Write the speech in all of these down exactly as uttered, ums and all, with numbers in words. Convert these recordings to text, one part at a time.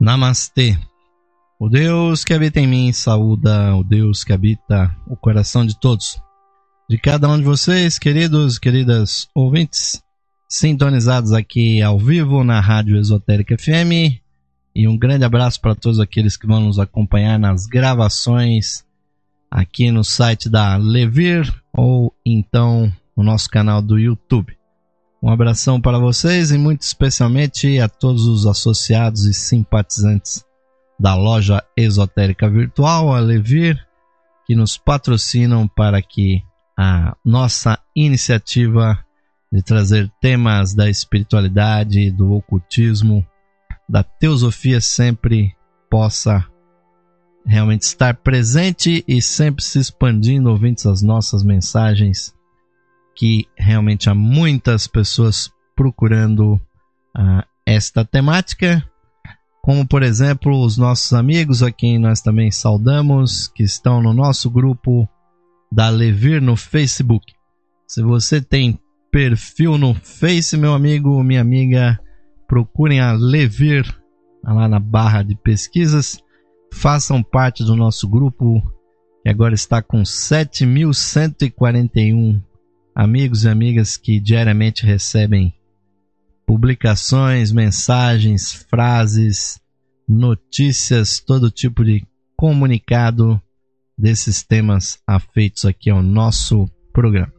Namastê. O Deus que habita em mim saúda o Deus que habita o coração de todos. De cada um de vocês, queridos e queridas ouvintes, sintonizados aqui ao vivo na Rádio Esotérica F M. E um grande abraço para todos aqueles que vão nos acompanhar nas gravações aqui no site da Levir ou então no nosso canal do YouTube. Um abração para vocês e muito especialmente a todos os associados e simpatizantes da loja esotérica virtual, a Levir, que nos patrocinam para que a nossa iniciativa de trazer temas da espiritualidade, do ocultismo, da teosofia sempre possa realmente estar presente e sempre se expandindo, ouvintes, as nossas mensagens, que realmente há muitas pessoas procurando uh, esta temática, como por exemplo os nossos amigos a quem nós também saudamos, que estão no nosso grupo da Levir no Facebook. Se você tem perfil no Face, meu amigo, minha amiga, procurem a Levir lá na barra de pesquisas, façam parte do nosso grupo, que agora está com sete mil cento e quarenta e um amigos e amigas que diariamente recebem publicações, mensagens, frases, notícias, todo tipo de comunicado desses temas afeitos aqui ao nosso programa.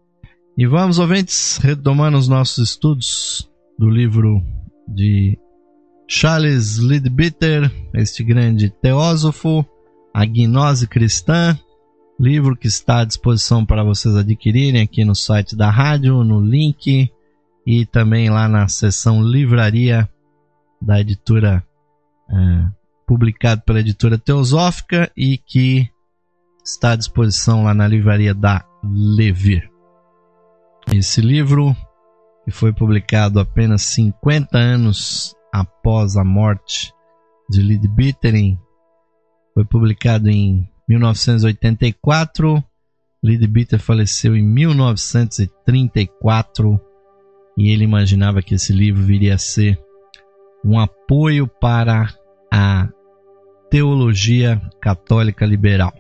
E vamos, ouvintes, retomando os nossos estudos do livro de Charles Leadbeater, este grande teósofo, A Gnose Cristã, livro que está à disposição para vocês adquirirem aqui no site da rádio, no link e também lá na seção livraria da editora, é, publicado pela editora Teosófica e que está à disposição lá na livraria da Levir. Esse livro, que foi publicado apenas cinquenta anos após a morte de Leadbeater, foi publicado em mil novecentos e oitenta e quatro, Leadbeater faleceu em mil novecentos e trinta e quatro e ele imaginava que esse livro viria a ser um apoio para a teologia católica liberal.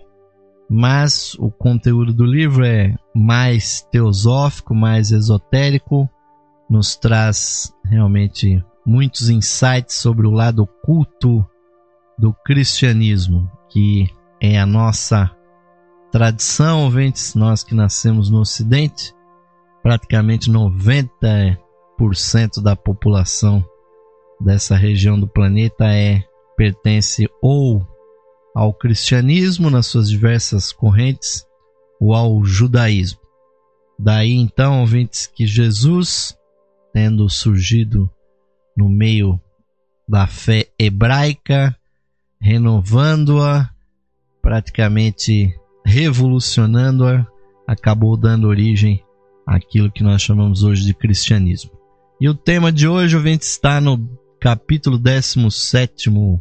Mas o conteúdo do livro é mais teosófico, mais esotérico, nos traz realmente muitos insights sobre o lado oculto do cristianismo, que é a nossa tradição, ouvintes, nós que nascemos no Ocidente, praticamente noventa por cento da população dessa região do planeta é, pertence ou ao cristianismo nas suas diversas correntes ou ao judaísmo. Daí então, ouvintes, que Jesus, tendo surgido no meio da fé hebraica, renovando-a, praticamente revolucionando-a, acabou dando origem àquilo que nós chamamos hoje de cristianismo. E o tema de hoje, ouvintes, está no capítulo décimo sétimo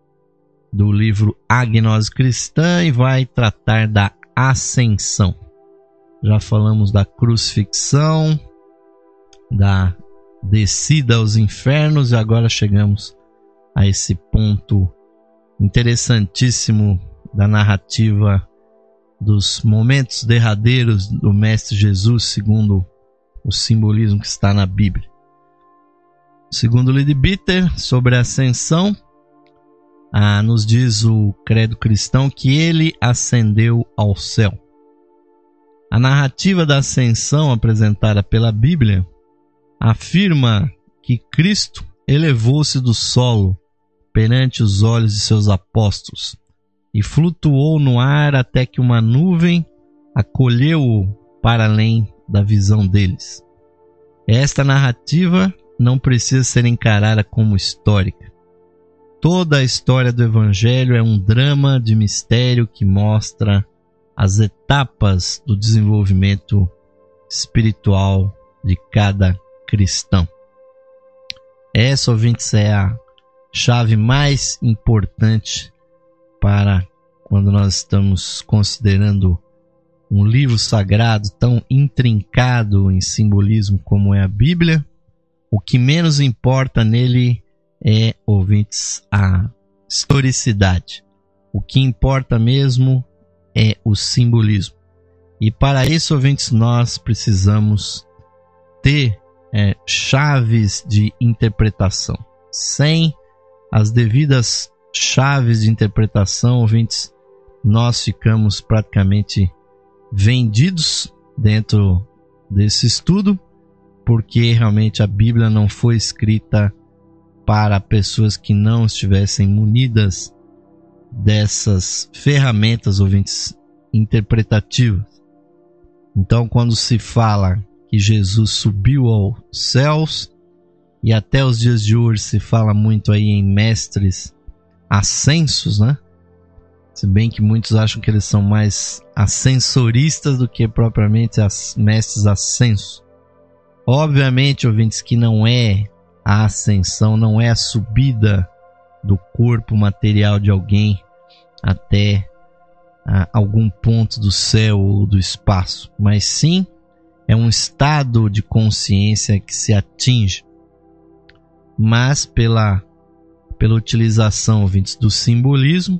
do livro A Gnose Cristã e vai tratar da ascensão. Já falamos da crucifixão, da descida aos infernos e agora chegamos a esse ponto interessantíssimo da narrativa dos momentos derradeiros do Mestre Jesus, segundo o simbolismo que está na Bíblia. Segundo Leadbeater, sobre a ascensão, ah, nos diz o credo cristão que ele ascendeu ao céu. A narrativa da ascensão apresentada pela Bíblia afirma que Cristo elevou-se do solo perante os olhos de seus apóstolos e flutuou no ar até que uma nuvem acolheu-o para além da visão deles. Esta narrativa não precisa ser encarada como histórica. Toda a história do Evangelho é um drama de mistério que mostra as etapas do desenvolvimento espiritual de cada cristão. Essa, ouvintes, é a chave mais importante para quando nós estamos considerando um livro sagrado tão intrincado em simbolismo como é a Bíblia. O que menos importa nele é, ouvintes, a historicidade. O que importa mesmo é o simbolismo. E para isso, ouvintes, nós precisamos ter é, chaves de interpretação. Sem as devidas chaves de interpretação, ouvintes, nós ficamos praticamente vendidos dentro desse estudo, porque realmente a Bíblia não foi escrita para pessoas que não estivessem munidas dessas ferramentas, ouvintes, interpretativas. Então, quando se fala que Jesus subiu aos céus, e até os dias de hoje se fala muito aí em mestres ascensos, né? Se bem que muitos acham que eles são mais ascensoristas do que propriamente as mestres ascensos. Obviamente, ouvintes, que não é a ascensão, não é a subida do corpo material de alguém até a algum ponto do céu ou do espaço, mas sim é um estado de consciência que se atinge. Mas pela, pela utilização, ouvintes, do simbolismo,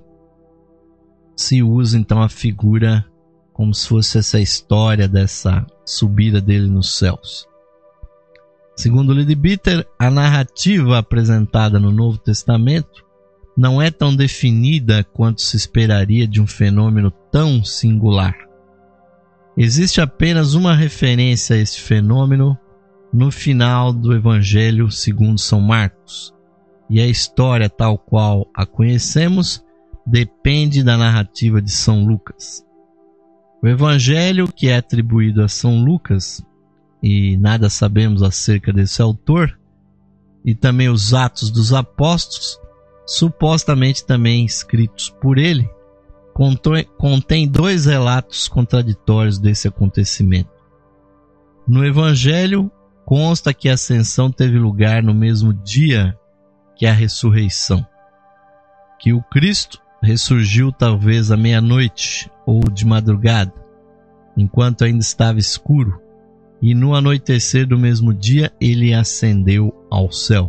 se usa então a figura como se fosse essa história dessa subida dele nos céus. Segundo Leadbeater, a narrativa apresentada no Novo Testamento não é tão definida quanto se esperaria de um fenômeno tão singular. Existe apenas uma referência a este fenômeno no final do Evangelho segundo São Marcos, e a história tal qual a conhecemos depende da narrativa de São Lucas. O Evangelho que é atribuído a São Lucas, e nada sabemos acerca desse autor, e também os Atos dos Apóstolos, supostamente também escritos por ele, contém dois relatos contraditórios desse acontecimento. No Evangelho, consta que a ascensão teve lugar no mesmo dia que a ressurreição, que o Cristo ressurgiu talvez à meia-noite ou de madrugada, enquanto ainda estava escuro, e no anoitecer do mesmo dia ele ascendeu ao céu.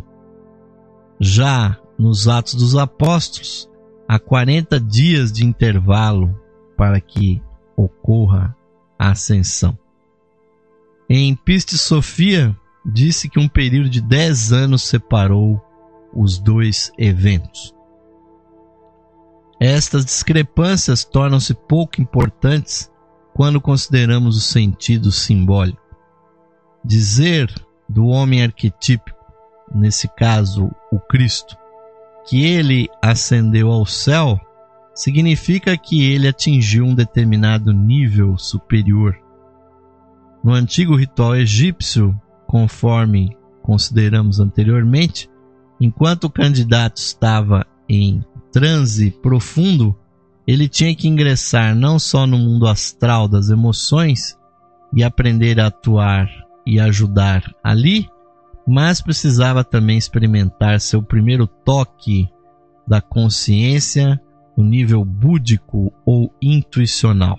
Já nos Atos dos Apóstolos, há quarenta dias de intervalo para que ocorra a ascensão. Em Piste Sofia, disse que um período de dez anos separou os dois eventos. Estas discrepâncias tornam-se pouco importantes quando consideramos o sentido simbólico. Dizer do homem arquetípico, nesse caso o Cristo, que ele ascendeu ao céu, significa que ele atingiu um determinado nível superior. No antigo ritual egípcio, conforme consideramos anteriormente, enquanto o candidato estava em transe profundo, ele tinha que ingressar não só no mundo astral das emoções e aprender a atuar e ajudar ali, mas precisava também experimentar seu primeiro toque da consciência no nível búdico ou intuicional.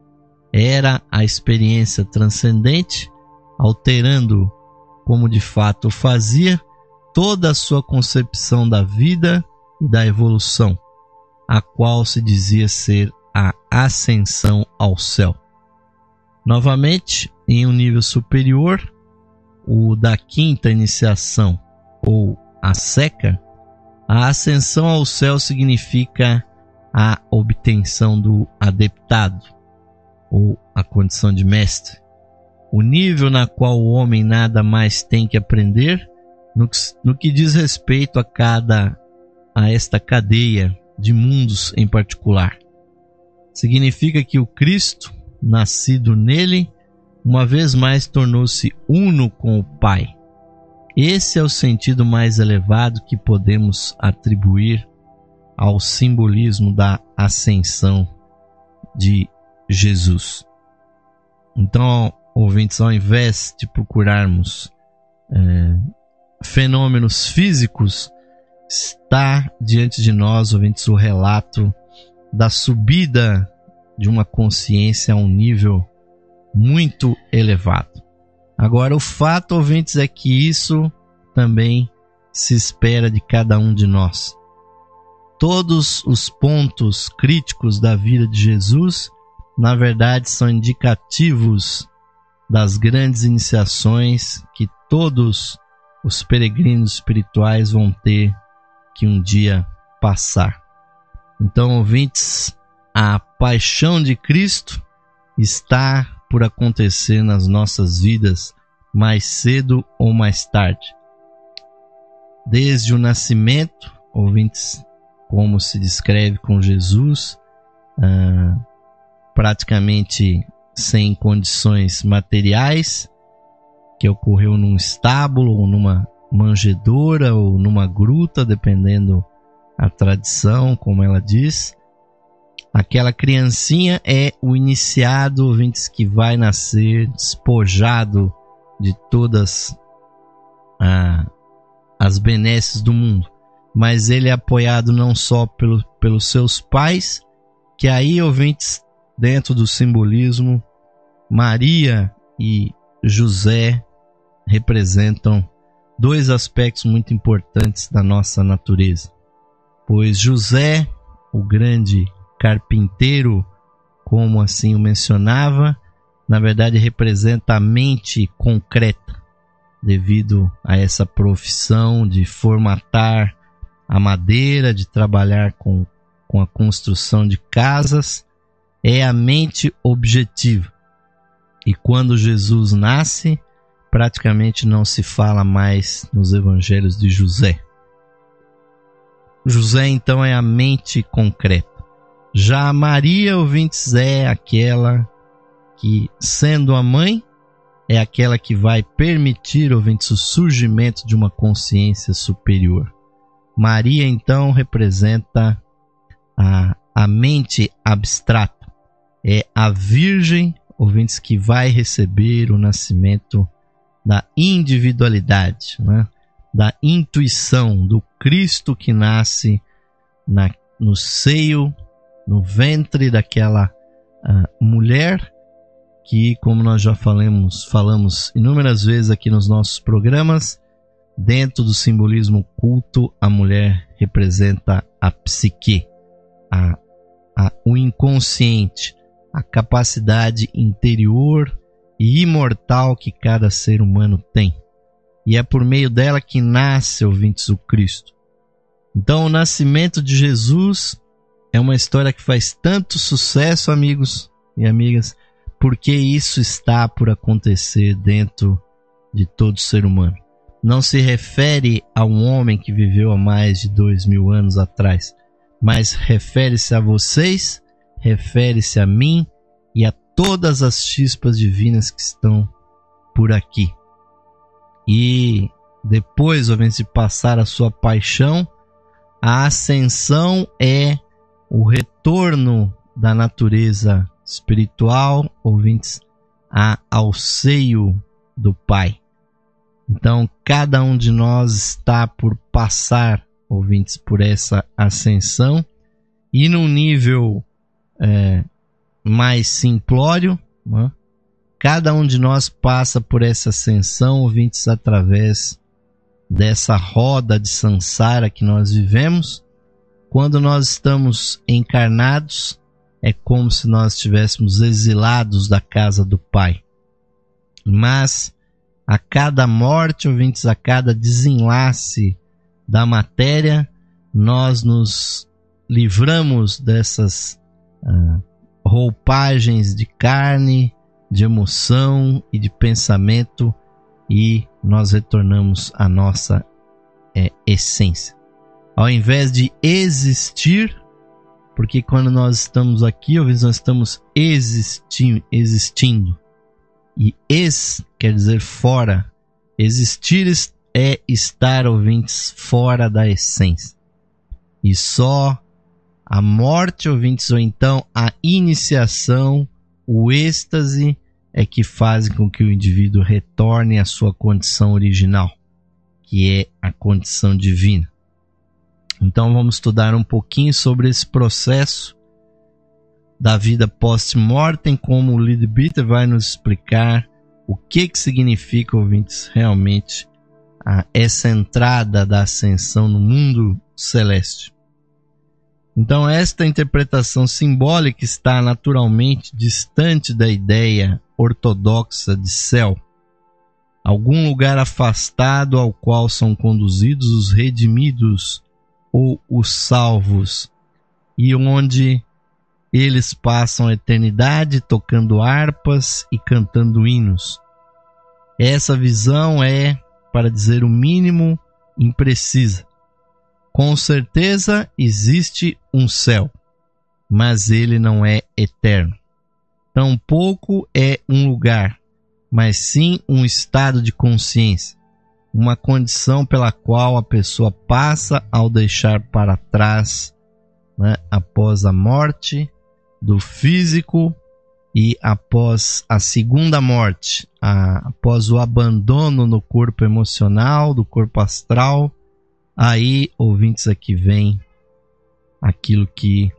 Era a experiência transcendente, alterando, como de fato fazia, toda a sua concepção da vida e da evolução, a qual se dizia ser a ascensão ao céu. Novamente, em um nível superior, o da quinta iniciação, ou a seca, a ascensão ao céu significa a obtenção do adeptado, ou a condição de mestre, o nível na qual o homem nada mais tem que aprender no que, no que diz respeito a cada a esta cadeia de mundos em particular. Significa que o Cristo, nascido nele, uma vez mais tornou-se uno com o Pai. Esse é o sentido mais elevado que podemos atribuir ao simbolismo da ascensão de Jesus. Então, ouvintes, ao invés de procurarmos é, fenômenos físicos, está diante de nós, ouvintes, o relato da subida de uma consciência a um nível muito elevado. Agora, o fato, ouvintes, é que isso também se espera de cada um de nós. Todos os pontos críticos da vida de Jesus, na verdade, são indicativos das grandes iniciações que todos os peregrinos espirituais vão ter que um dia passar. Então, ouvintes, a paixão de Cristo está por acontecer nas nossas vidas mais cedo ou mais tarde. Desde o nascimento, ouvintes, como se descreve com Jesus, ah, praticamente sem condições materiais, que ocorreu num estábulo, ou numa manjedoura, ou numa gruta, dependendo a tradição, como ela diz. Aquela criancinha é o iniciado, ouvintes, que vai nascer despojado de todas ah, as benesses do mundo. Mas ele é apoiado não só pelo, pelos seus pais, que aí, ouvintes, dentro do simbolismo, Maria e José representam dois aspectos muito importantes da nossa natureza. Pois José, o grande carpinteiro, como assim o mencionava, na verdade representa a mente concreta, devido a essa profissão de formatar a madeira, de trabalhar com, com a construção de casas, é a mente objetiva. E quando Jesus nasce, praticamente não se fala mais nos evangelhos de José. José, então, é a mente concreta. Já Maria, ouvintes, é aquela que, sendo a mãe, é aquela que vai permitir, ouvintes, o surgimento de uma consciência superior. Maria, então, representa a, a mente abstrata. É a virgem, ouvintes, que vai receber o nascimento da individualidade, né? Da intuição do Cristo que nasce na, no seio, no ventre daquela uh, mulher que, como nós já falamos, falamos inúmeras vezes aqui nos nossos programas, dentro do simbolismo culto, a mulher representa a psique, a, a, o inconsciente, a capacidade interior e imortal que cada ser humano tem. E é por meio dela que nasce, ouvintes, o Cristo. Então, o nascimento de Jesus é uma história que faz tanto sucesso, amigos e amigas, porque isso está por acontecer dentro de todo ser humano. Não se refere a um homem que viveu há mais de dois mil anos atrás, mas refere-se a vocês, refere-se a mim e a todas as chispas divinas que estão por aqui. E depois, ouvintes, de passar a sua paixão, a ascensão é o retorno da natureza espiritual, ouvintes, a, ao seio do Pai. Então, cada um de nós está por passar, ouvintes, por essa ascensão, e num nível é, mais simplório, né? Cada um de nós passa por essa ascensão, ouvintes, através dessa roda de samsara que nós vivemos. Quando nós estamos encarnados, é como se nós estivéssemos exilados da casa do Pai. Mas a cada morte, ouvintes, a cada desenlace da matéria, nós nos livramos dessas ah, roupagens de carne, de emoção e de pensamento, e nós retornamos à nossa é, essência. Ao invés de existir, porque quando nós estamos aqui, ouvintes, nós estamos existindo, existindo. E ex quer dizer fora. Existir é estar, ouvintes, fora da essência. E só a morte, ouvintes, ou então a iniciação, o êxtase, é que fazem com que o indivíduo retorne à sua condição original, que é a condição divina. Então vamos estudar um pouquinho sobre esse processo da vida post-mortem, como o Leadbeater vai nos explicar o que, que significa, ouvintes, realmente a essa entrada da ascensão no mundo celeste. Então, esta interpretação simbólica está naturalmente distante da ideia ortodoxa de céu, algum lugar afastado ao qual são conduzidos os redimidos ou os salvos, e onde eles passam a eternidade tocando harpas e cantando hinos. Essa visão é, para dizer o mínimo, imprecisa. Com certeza existe um céu, mas ele não é eterno. Tampouco é um lugar, mas sim um estado de consciência, uma condição pela qual a pessoa passa ao deixar para trás, né, após a morte do físico e após a segunda morte, a, após o abandono no corpo emocional, do corpo astral. Aí, ouvintes, aqui vem aquilo que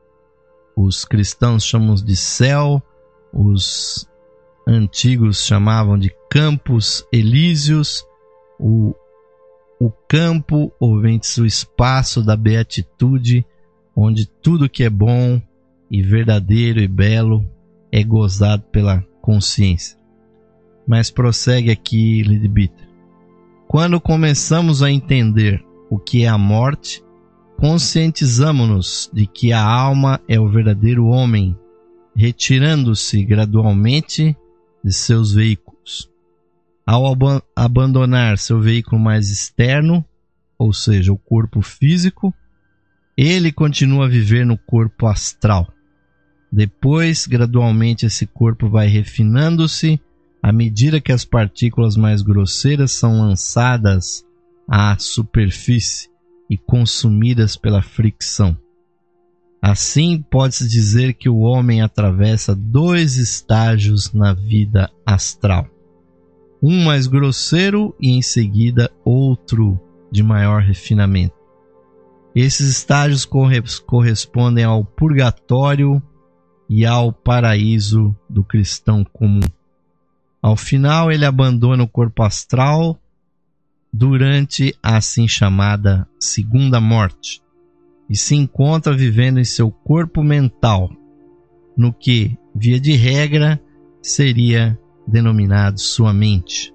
os cristãos chamam de céu, os antigos chamavam de campos elíseos, o, o campo, ouvintes, o espaço da beatitude, onde tudo que é bom e verdadeiro e belo é gozado pela consciência. Mas prossegue aqui Leadbeater. Quando começamos a entender o que é a morte, conscientizamo-nos de que a alma é o verdadeiro homem, retirando-se gradualmente de seus veículos. Ao ab- abandonar seu veículo mais externo, ou seja, o corpo físico, ele continua a viver no corpo astral. Depois, gradualmente, esse corpo vai refinando-se à medida que as partículas mais grosseiras são lançadas à superfície e consumidas pela fricção. Assim, pode-se dizer que o homem atravessa dois estágios na vida astral. Um mais grosseiro e, em seguida, outro de maior refinamento. Esses estágios correspondem ao purgatório e ao paraíso do cristão comum. Ao final, ele abandona o corpo astral durante a assim chamada segunda morte e se encontra vivendo em seu corpo mental, no que, via de regra, seria denominado sua mente.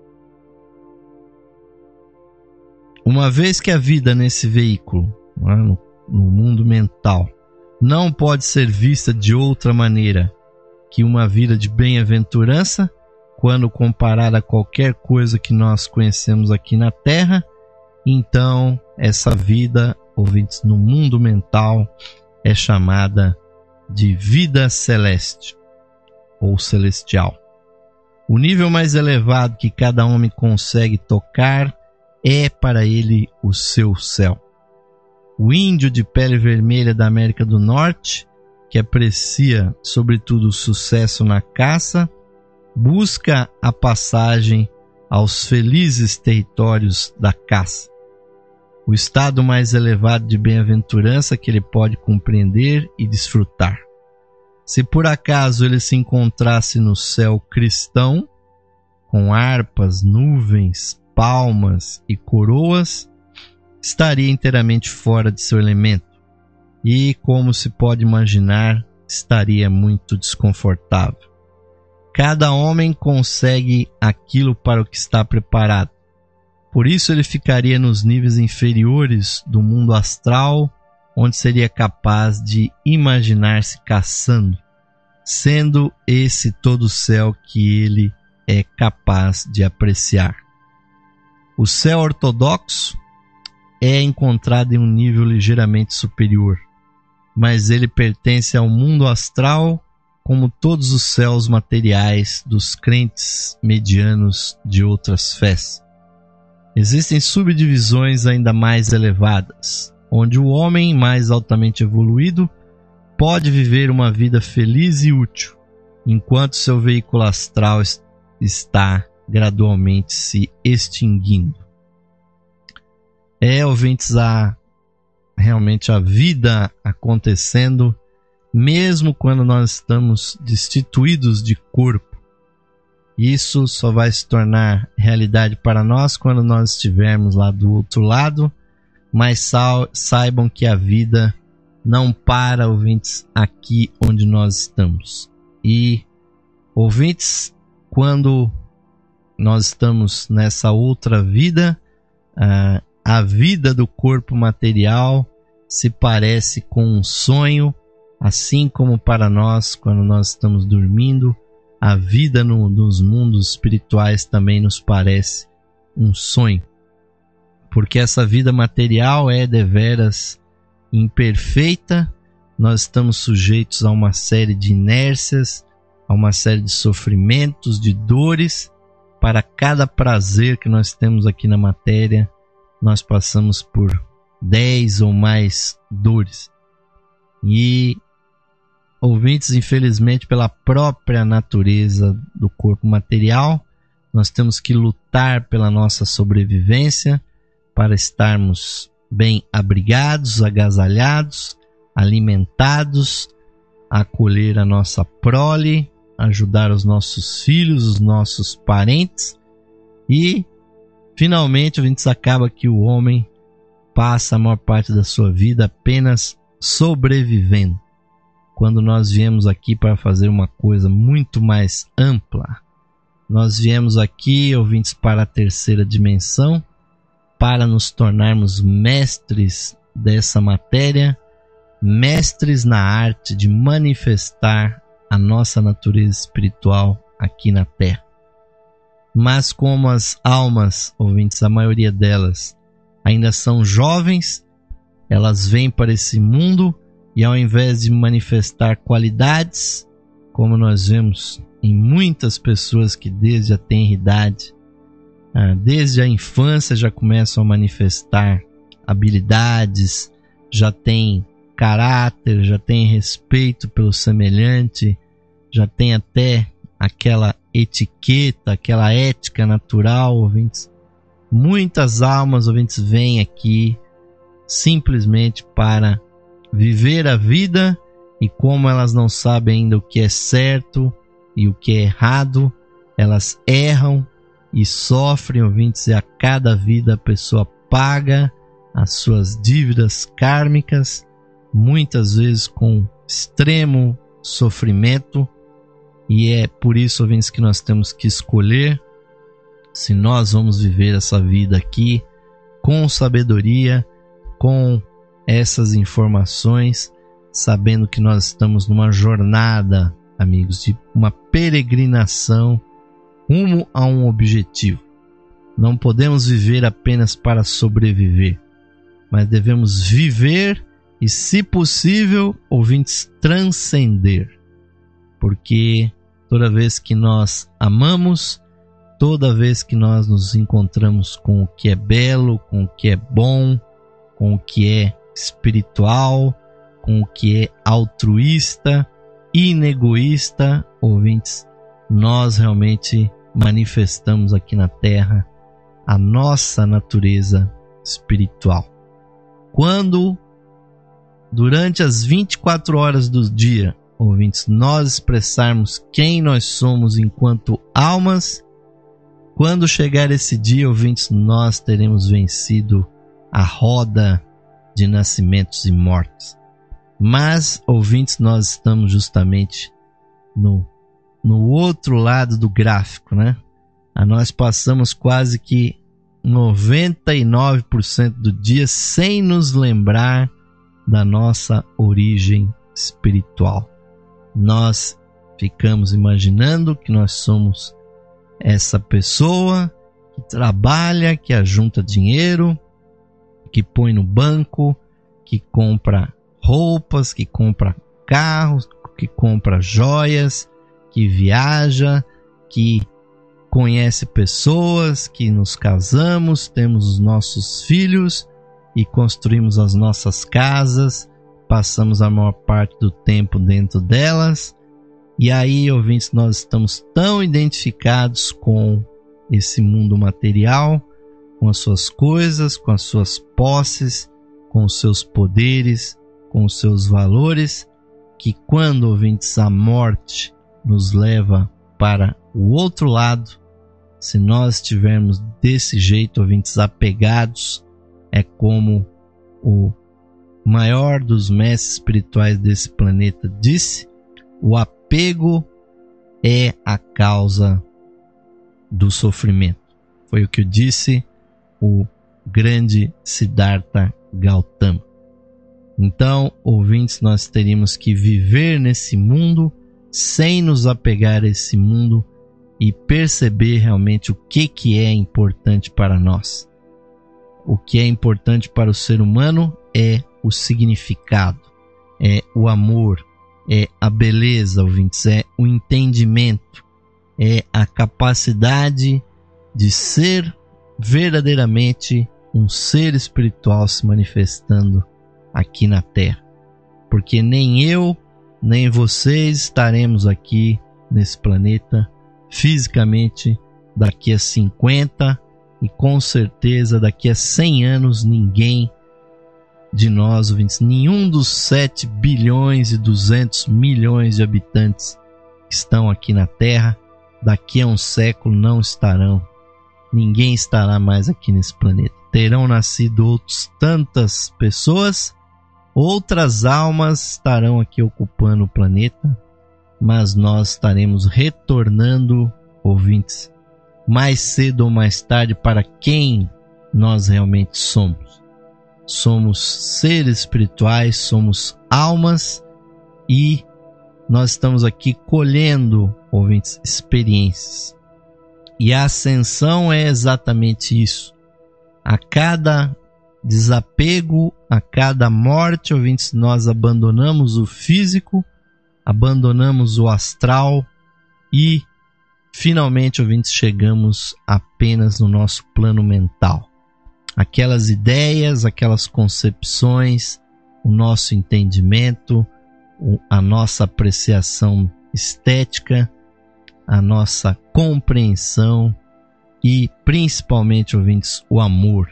Uma vez que a vida nesse veículo, no, no mundo mental, não pode ser vista de outra maneira que uma vida de bem-aventurança, quando comparada a qualquer coisa que nós conhecemos aqui na Terra, então essa vida, ouvintes, no mundo mental é chamada de vida celeste ou celestial. O nível mais elevado que cada homem consegue tocar é para ele o seu céu. O índio de pele vermelha da América do Norte, que aprecia sobretudo o sucesso na caça, busca a passagem aos felizes territórios da caça. O estado mais elevado de bem-aventurança que ele pode compreender e desfrutar. Se por acaso ele se encontrasse no céu cristão, com harpas, nuvens, palmas e coroas, estaria inteiramente fora de seu elemento e, como se pode imaginar, estaria muito desconfortável. Cada homem consegue aquilo para o que está preparado. Por isso ele ficaria nos níveis inferiores do mundo astral, onde seria capaz de imaginar-se caçando, sendo esse todo o céu que ele é capaz de apreciar. O céu ortodoxo é encontrado em um nível ligeiramente superior, mas ele pertence ao mundo astral como todos os céus materiais dos crentes medianos de outras fés. Existem subdivisões ainda mais elevadas, onde o homem mais altamente evoluído pode viver uma vida feliz e útil, enquanto seu veículo astral está gradualmente se extinguindo. É, ouvintes, a, realmente a vida acontecendo, mesmo quando nós estamos destituídos de corpo. Isso só vai se tornar realidade para nós quando nós estivermos lá do outro lado, mas saibam que a vida não para, ouvintes, aqui onde nós estamos. E, ouvintes, quando nós estamos nessa outra vida, a, a vida do corpo material se parece com um sonho, assim como para nós, quando nós estamos dormindo, a vida no, nos mundos espirituais também nos parece um sonho. Porque essa vida material é deveras imperfeita, nós estamos sujeitos a uma série de inércias, a uma série de sofrimentos, de dores. Para cada prazer que nós temos aqui na matéria, nós passamos por dez ou mais dores. E, ouvintes, infelizmente, pela própria natureza do corpo material, nós temos que lutar pela nossa sobrevivência, para estarmos bem abrigados, agasalhados, alimentados, acolher a nossa prole, ajudar os nossos filhos, os nossos parentes. E, finalmente, a gente acaba que o homem passa a maior parte da sua vida apenas sobrevivendo, quando nós viemos aqui para fazer uma coisa muito mais ampla. Nós viemos aqui, ouvintes, para a terceira dimensão, para nos tornarmos mestres dessa matéria, mestres na arte de manifestar a nossa natureza espiritual aqui na Terra. Mas como as almas, ouvintes, a maioria delas ainda são jovens, elas vêm para esse mundo e, ao invés de manifestar qualidades, como nós vemos em muitas pessoas que desde a tenra idade, desde a infância já começam a manifestar habilidades, já têm caráter, já têm respeito pelo semelhante, já tem até aquela etiqueta, aquela ética natural, ouvintes. Muitas almas, ouvintes, vêm aqui simplesmente para viver a vida, e como elas não sabem ainda o que é certo e o que é errado, elas erram e sofrem, ouvintes, e a cada vida a pessoa paga as suas dívidas kármicas, muitas vezes com extremo sofrimento. E é por isso, ouvintes, que nós temos que escolher se nós vamos viver essa vida aqui com sabedoria, com essas informações, sabendo que nós estamos numa jornada, amigos, de uma peregrinação rumo a um objetivo. Não podemos viver apenas para sobreviver, mas devemos viver e, se possível, ouvintes, transcender. Porque toda vez que nós amamos, toda vez que nós nos encontramos com o que é belo, com o que é bom, com o que é espiritual, com o que é altruísta, inegoísta, ouvintes, nós realmente manifestamos aqui na Terra a nossa natureza espiritual. Quando, durante as vinte e quatro horas do dia, ouvintes, nós expressarmos quem nós somos enquanto almas, quando chegar esse dia, ouvintes, nós teremos vencido a roda de nascimentos e mortes. Mas, ouvintes, nós estamos justamente no no outro lado do gráfico, né? A nós passamos quase que noventa e nove por cento do dia sem nos lembrar da nossa origem espiritual. Nós ficamos imaginando que nós somos essa pessoa que trabalha, que ajunta dinheiro, que põe no banco, que compra roupas, que compra carros, que compra joias, que viaja, que conhece pessoas, que nos casamos, temos os nossos filhos e construímos as nossas casas, passamos a maior parte do tempo dentro delas. E aí, ouvintes, nós estamos tão identificados com esse mundo material, com as suas coisas, com as suas posses, com os seus poderes, com os seus valores, que quando, ouvintes, a morte nos leva para o outro lado, se nós estivermos desse jeito, ouvintes, apegados, é como o maior dos mestres espirituais desse planeta disse: o apego é a causa do sofrimento. Foi o que disse o grande Siddhartha Gautama. Então, ouvintes, nós teríamos que viver nesse mundo sem nos apegar a esse mundo e perceber realmente o que, que é importante para nós. O que é importante para o ser humano é o significado, é o amor, é a beleza, ouvintes, é o entendimento, é a capacidade de ser verdadeiramente um ser espiritual se manifestando aqui na Terra. Porque nem eu, nem vocês estaremos aqui nesse planeta fisicamente daqui a cinquenta e com certeza daqui a cem anos ninguém de nós, ouvintes, nenhum dos sete bilhões e duzentos milhões de habitantes que estão aqui na Terra, daqui a um século não estarão. Ninguém estará mais aqui nesse planeta. Terão nascido outros tantas pessoas, outras almas estarão aqui ocupando o planeta, mas nós estaremos retornando, ouvintes, mais cedo ou mais tarde para quem nós realmente somos. Somos seres espirituais, somos almas e nós estamos aqui colhendo, ouvintes, experiências. E a ascensão é exatamente isso. A cada desapego, a cada morte, ouvintes, nós abandonamos o físico, abandonamos o astral e finalmente, ouvintes, chegamos apenas no nosso plano mental. Aquelas ideias, aquelas concepções, o nosso entendimento, a nossa apreciação estética, a nossa compreensão e principalmente, ouvintes, o amor.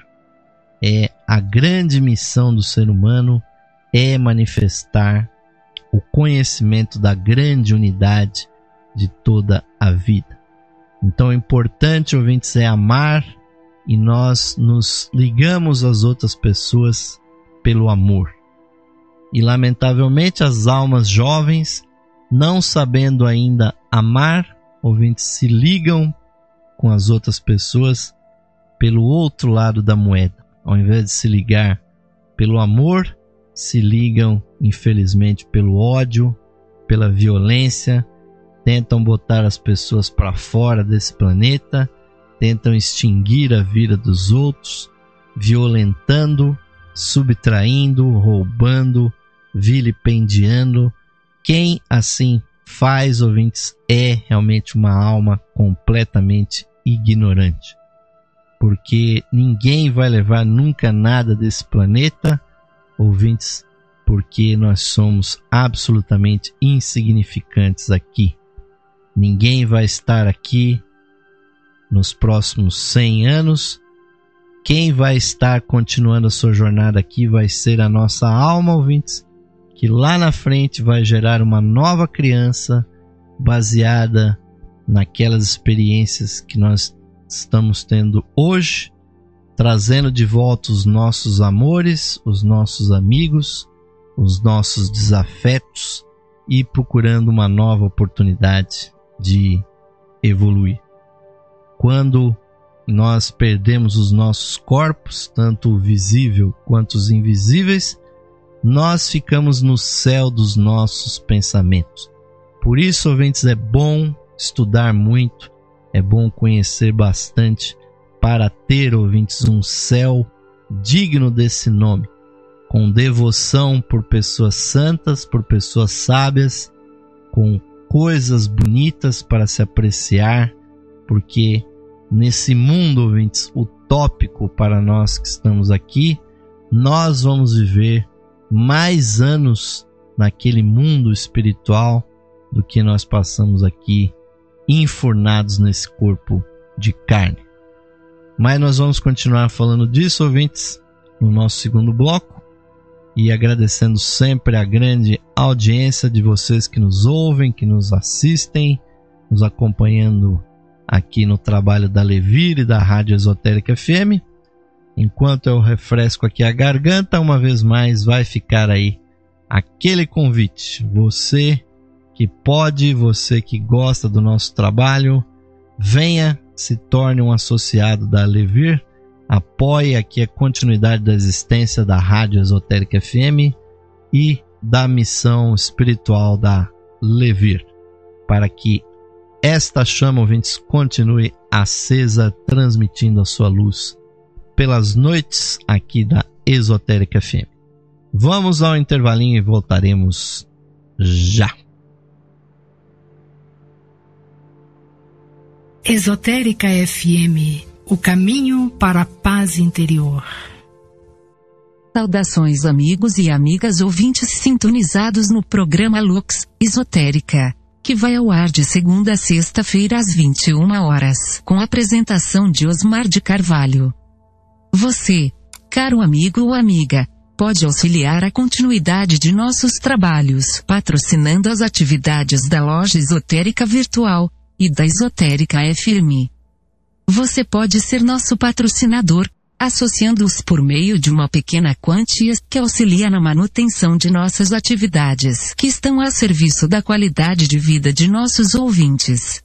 É a grande missão do ser humano, é manifestar o conhecimento da grande unidade de toda a vida. Então, o importante, ouvintes, é amar, e nós nos ligamos às outras pessoas pelo amor. E lamentavelmente as almas jovens, não sabendo ainda amar, ouvintes, se ligam com as outras pessoas pelo outro lado da moeda. Ao invés de se ligar pelo amor, se ligam, infelizmente, pelo ódio, pela violência, tentam botar as pessoas para fora desse planeta, tentam extinguir a vida dos outros, violentando, subtraindo, roubando, vilipendiando. Quem assim faz, ouvintes, é realmente uma alma completamente ignorante. Porque ninguém vai levar nunca nada desse planeta, ouvintes, porque nós somos absolutamente insignificantes aqui. Ninguém vai estar aqui nos próximos cem anos. Quem vai estar continuando a sua jornada aqui vai ser a nossa alma, ouvintes, que lá na frente vai gerar uma nova criança baseada naquelas experiências que nós estamos tendo hoje, trazendo de volta os nossos amores, os nossos amigos, os nossos desafetos e procurando uma nova oportunidade de evoluir. Quando nós perdemos os nossos corpos, tanto o visível quanto os invisíveis, nós ficamos no céu dos nossos pensamentos. Por isso, ouvintes, é bom estudar muito, é bom conhecer bastante para ter, ouvintes, um céu digno desse nome, com devoção por pessoas santas, por pessoas sábias, com coisas bonitas para se apreciar, porque nesse mundo, ouvintes, utópico para nós que estamos aqui, nós vamos viver mais anos naquele mundo espiritual do que nós passamos aqui enfurnados nesse corpo de carne. Mas nós vamos continuar falando disso, ouvintes, no nosso segundo bloco, e agradecendo sempre a grande audiência de vocês que nos ouvem, que nos assistem, nos acompanhando aqui no trabalho da Levir e da Rádio Esotérica F M. Enquanto eu refresco aqui a garganta, uma vez mais vai ficar aí aquele convite. Você que pode, você que gosta do nosso trabalho, venha, se torne um associado da Levir, apoie aqui a continuidade da existência da Rádio Esotérica F M e da missão espiritual da Levir, para que esta chama, ouvintes, continue acesa, transmitindo a sua luz pelas noites aqui da Esotérica F M. Vamos ao intervalinho e voltaremos já. Esotérica F M, o caminho para a paz interior. Saudações, amigos e amigas ouvintes sintonizados no programa Lux Esotérica, que vai ao ar de segunda a sexta-feira às vinte e uma horas, com a apresentação de Osmar de Carvalho. Você, caro amigo ou amiga, pode auxiliar a continuidade de nossos trabalhos, patrocinando as atividades da Loja Esotérica Virtual e da Esotérica F M. Você pode ser nosso patrocinador, associando-os por meio de uma pequena quantia que auxilia na manutenção de nossas atividades, que estão a serviço da qualidade de vida de nossos ouvintes.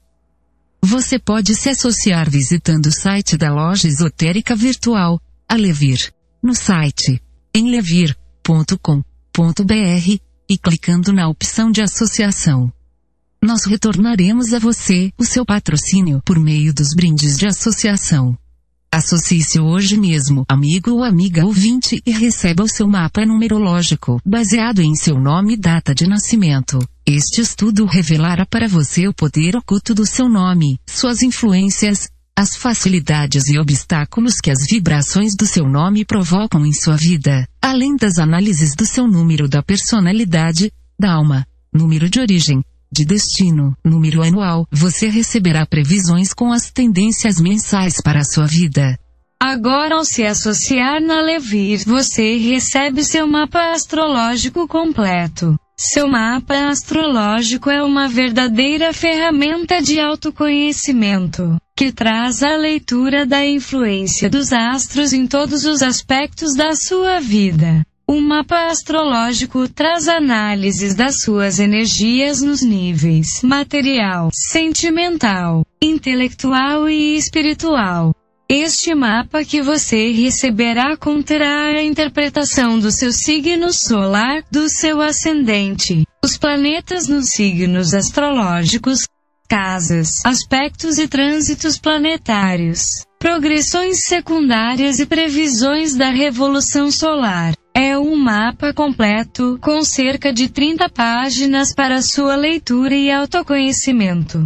Você pode se associar visitando o site da Loja Esotérica Virtual, a Levir, no site em levir ponto com ponto b r e clicando na opção de associação. Nós retornaremos a você o seu patrocínio por meio dos brindes de associação. Associe-se hoje mesmo, amigo ou amiga ouvinte, e receba o seu mapa numerológico, baseado em seu nome e data de nascimento. Este estudo revelará para você o poder oculto do seu nome, suas influências, as facilidades e obstáculos que as vibrações do seu nome provocam em sua vida, além das análises do seu número da personalidade, da alma, número de origem, de destino, número anual. Você receberá previsões com as tendências mensais para a sua vida. Agora, ao se associar na Levir, você recebe seu mapa astrológico completo. Seu mapa astrológico é uma verdadeira ferramenta de autoconhecimento, que traz a leitura da influência dos astros em todos os aspectos da sua vida. O mapa astrológico traz análises das suas energias nos níveis material, sentimental, intelectual e espiritual. Este mapa que você receberá conterá a interpretação do seu signo solar, do seu ascendente, os planetas nos signos astrológicos, casas, aspectos e trânsitos planetários, progressões secundárias e previsões da revolução solar. É um mapa completo, com cerca de trinta páginas para sua leitura e autoconhecimento.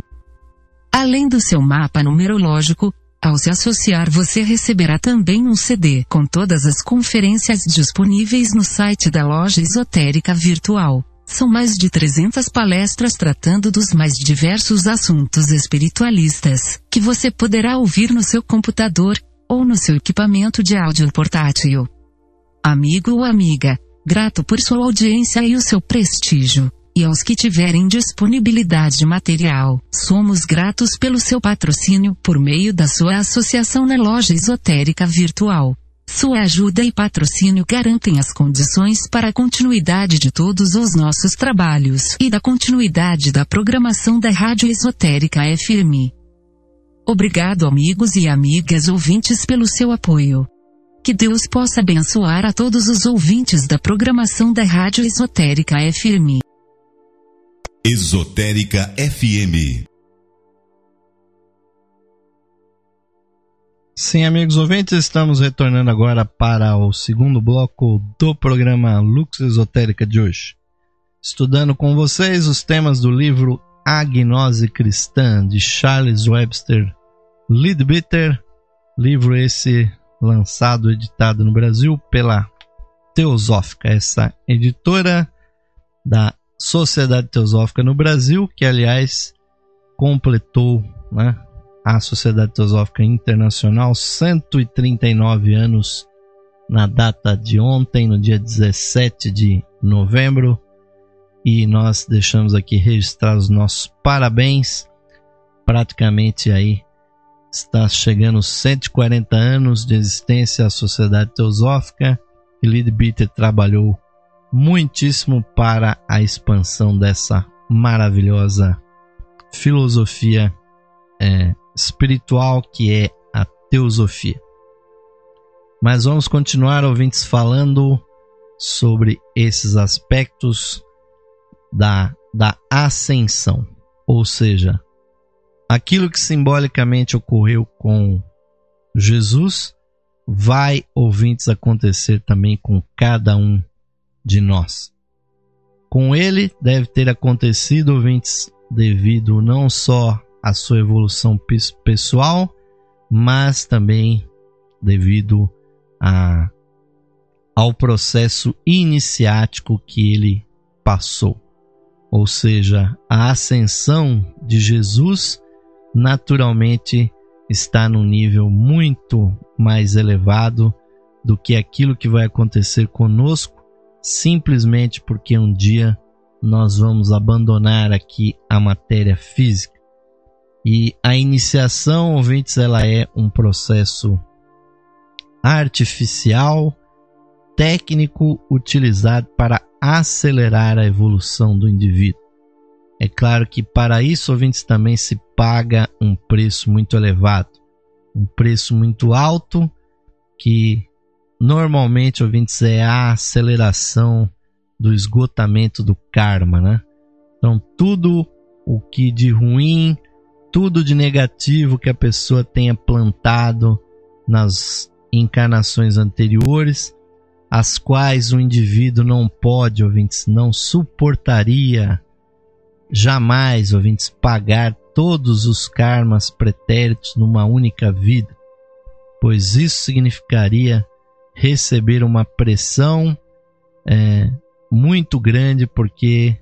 Além do seu mapa numerológico, ao se associar você receberá também um C D com todas as conferências disponíveis no site da Loja Esotérica Virtual. São mais de trezentas palestras tratando dos mais diversos assuntos espiritualistas, que você poderá ouvir no seu computador, ou no seu equipamento de áudio portátil. Amigo ou amiga, grato por sua audiência e o seu prestígio. E aos que tiverem disponibilidade material, somos gratos pelo seu patrocínio por meio da sua associação na Loja Esotérica Virtual. Sua ajuda e patrocínio garantem as condições para a continuidade de todos os nossos trabalhos e da continuidade da programação da Rádio Esotérica F M. Obrigado, amigos e amigas ouvintes, pelo seu apoio. Que Deus possa abençoar a todos os ouvintes da programação da Rádio Esotérica F M. Esotérica F M. Sim, amigos ouvintes, estamos retornando agora para o segundo bloco do programa Lux Esotérica de hoje. Estudando com vocês os temas do livro A Gnose Cristã, de Charles Webster Leadbeater, livro esse lançado, editado no Brasil pela Teosófica, essa editora da Sociedade Teosófica no Brasil, que aliás completou, né, a Sociedade Teosófica Internacional cento e trinta e nove anos na data de ontem, no dia dezessete de novembro, e nós deixamos aqui registrados nossos parabéns praticamente aí está chegando aos cento e quarenta anos de existência a Sociedade Teosófica, e Leadbeater trabalhou muitíssimo para a expansão dessa maravilhosa filosofia é, espiritual que é a teosofia. Mas vamos continuar, ouvintes, falando sobre esses aspectos da, da ascensão, ou seja, aquilo que simbolicamente ocorreu com Jesus vai, ouvintes, acontecer também com cada um de nós. Com ele deve ter acontecido, ouvintes, devido não só à sua evolução pessoal, mas também devido a, ao processo iniciático que ele passou. Ou seja, a ascensão de Jesus naturalmente está num nível muito mais elevado do que aquilo que vai acontecer conosco, simplesmente porque um dia nós vamos abandonar aqui a matéria física. E a iniciação, ouvintes, ela é um processo artificial, técnico, utilizado para acelerar a evolução do indivíduo. É claro que para isso, ouvintes, também se paga um preço muito elevado, um preço muito alto, que normalmente, ouvintes, é a aceleração do esgotamento do karma, né? Então, tudo o que de ruim, tudo de negativo que a pessoa tenha plantado nas encarnações anteriores, as quais o indivíduo não pode, ouvintes, não suportaria jamais, ouvintes, pagar todos os karmas pretéritos numa única vida, pois isso significaria receber uma pressão é, muito grande, porque,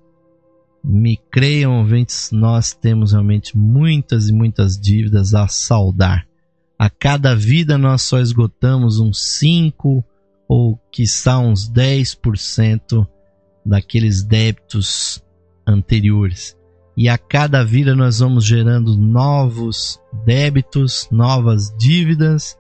me creiam, ouvintes, nós temos realmente muitas e muitas dívidas a saldar. A cada vida nós só esgotamos uns cinco ou quiçá uns dez por cento daqueles débitos anteriores. E a cada vida nós vamos gerando novos débitos, novas dívidas,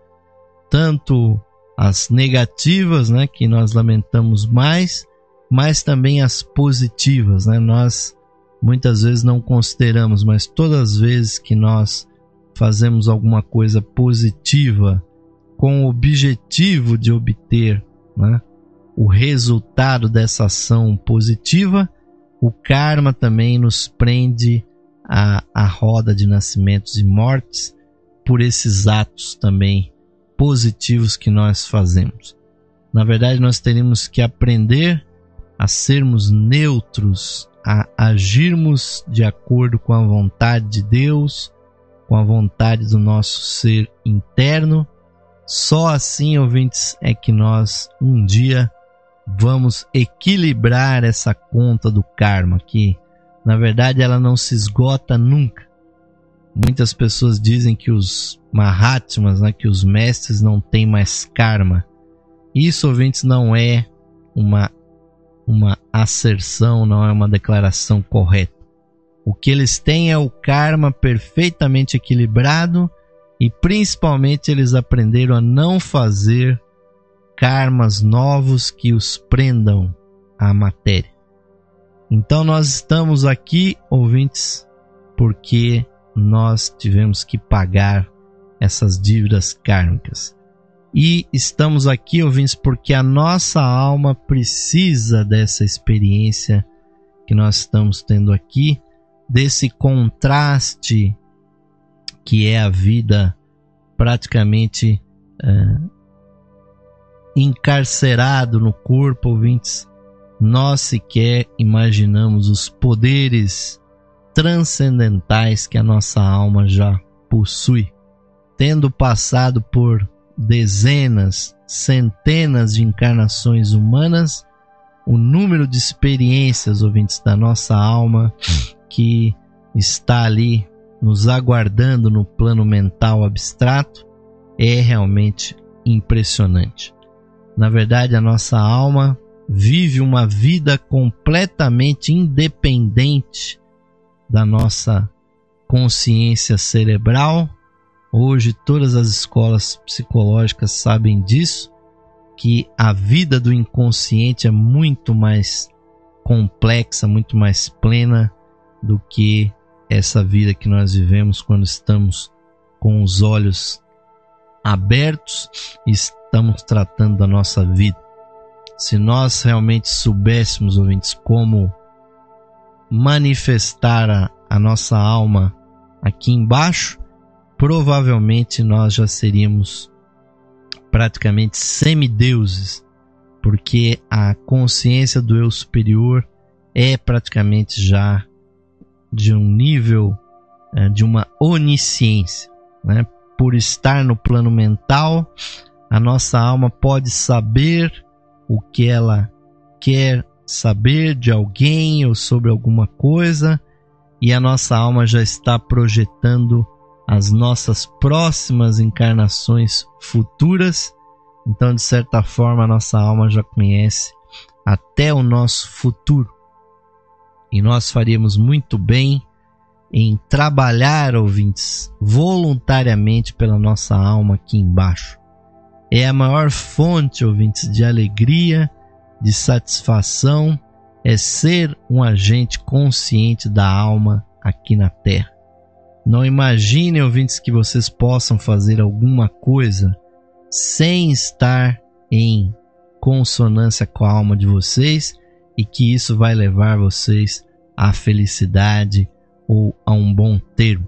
tanto as negativas, né, que nós lamentamos mais, mas também as positivas, né? Nós muitas vezes não consideramos, mas todas as vezes que nós fazemos alguma coisa positiva com o objetivo de obter, né, o resultado dessa ação positiva, o karma também nos prende à, à roda de nascimentos e mortes por esses atos também positivos que nós fazemos. Na verdade, nós teríamos que aprender a sermos neutros, a agirmos de acordo com a vontade de Deus, com a vontade do nosso ser interno. Só assim, ouvintes, é que nós um dia vamos equilibrar essa conta do karma, que na verdade ela não se esgota nunca. Muitas pessoas dizem que os Mahatmas, né, que os mestres não têm mais karma. Isso, ouvintes, não é uma, uma asserção, não é uma declaração correta. O que eles têm é o karma perfeitamente equilibrado, e principalmente eles aprenderam a não fazer karmas novos que os prendam à matéria. Então nós estamos aqui, ouvintes, porque nós tivemos que pagar essas dívidas kármicas. E estamos aqui, ouvintes, porque a nossa alma precisa dessa experiência que nós estamos tendo aqui, desse contraste que é a vida praticamente é, encarcerado no corpo, ouvintes. Nós sequer imaginamos os poderes transcendentais que a nossa alma já possui, tendo passado por dezenas, centenas de encarnações humanas, o número de experiências, ouvintes, da nossa alma que está ali nos aguardando no plano mental abstrato é realmente impressionante. Na verdade, a nossa alma vive uma vida completamente independente da nossa consciência cerebral. Hoje todas as escolas psicológicas sabem disso, que a vida do inconsciente é muito mais complexa, muito mais plena do que essa vida que nós vivemos quando estamos com os olhos abertos e estamos tratando da nossa vida. Se nós realmente soubéssemos, ouvintes, como manifestar a, a nossa alma aqui embaixo, provavelmente nós já seríamos praticamente semideuses, porque a consciência do eu superior é praticamente já de um nível é, de uma onisciência, né? Por estar no plano mental, a nossa alma pode saber o que ela quer saber de alguém ou sobre alguma coisa, e a nossa alma já está projetando as nossas próximas encarnações futuras. Então, de certa forma, a nossa alma já conhece até o nosso futuro. E nós faríamos muito bem em trabalhar, ouvintes, voluntariamente pela nossa alma aqui embaixo. É a maior fonte, ouvintes, de alegria, de satisfação, é ser um agente consciente da alma aqui na Terra. Não imaginem, ouvintes, que vocês possam fazer alguma coisa sem estar em consonância com a alma de vocês e que isso vai levar vocês à felicidade ou a um bom termo.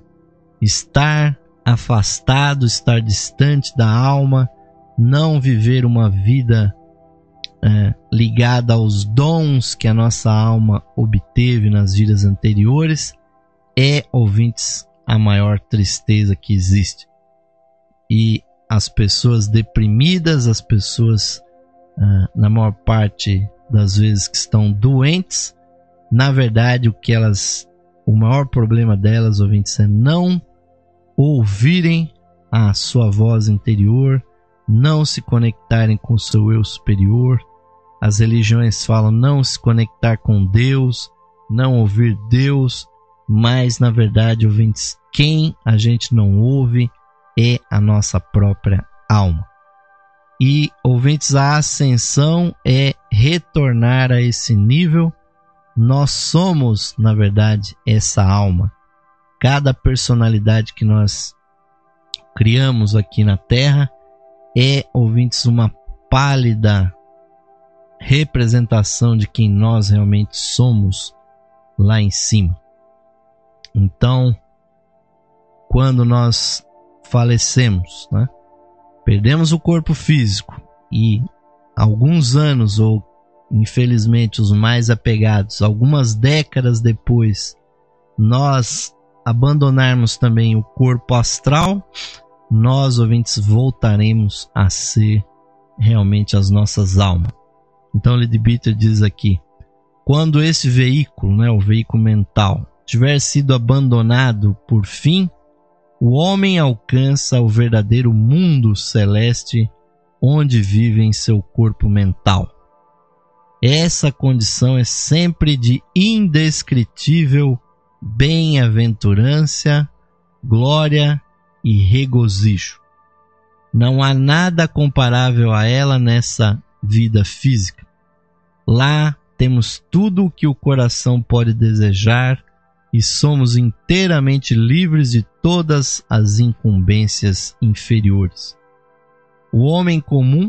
Estar afastado, estar distante da alma, não viver uma vida é, ligada aos dons que a nossa alma obteve nas vidas anteriores, é, ouvintes, a maior tristeza que existe. E as pessoas deprimidas, as pessoas, ah, na maior parte das vezes que estão doentes, na verdade o que elas, o maior problema delas, ouvintes, é não ouvirem a sua voz interior, não se conectarem com o seu eu superior. As religiões falam não se conectar com Deus, não ouvir Deus, mas na verdade, ouvintes, quem a gente não ouve é a nossa própria alma. E, ouvintes, a ascensão é retornar a esse nível. Nós somos, na verdade, essa alma. Cada personalidade que nós criamos aqui na Terra é, ouvintes, uma pálida representação de quem nós realmente somos lá em cima. Então, quando nós falecemos, né, perdemos o corpo físico e alguns anos, ou infelizmente os mais apegados, algumas décadas depois, nós abandonarmos também o corpo astral, nós, ouvintes, voltaremos a ser realmente as nossas almas. Então, Leadbeater diz aqui: quando esse veículo, né, o veículo mental, tiver sido abandonado por fim, o homem alcança o verdadeiro mundo celeste onde vive em seu corpo mental. Essa condição é sempre de indescritível bem-aventurança, glória e regozijo. Não há nada comparável a ela nessa vida física. Lá temos tudo o que o coração pode desejar e somos inteiramente livres de todas as incumbências inferiores. O homem comum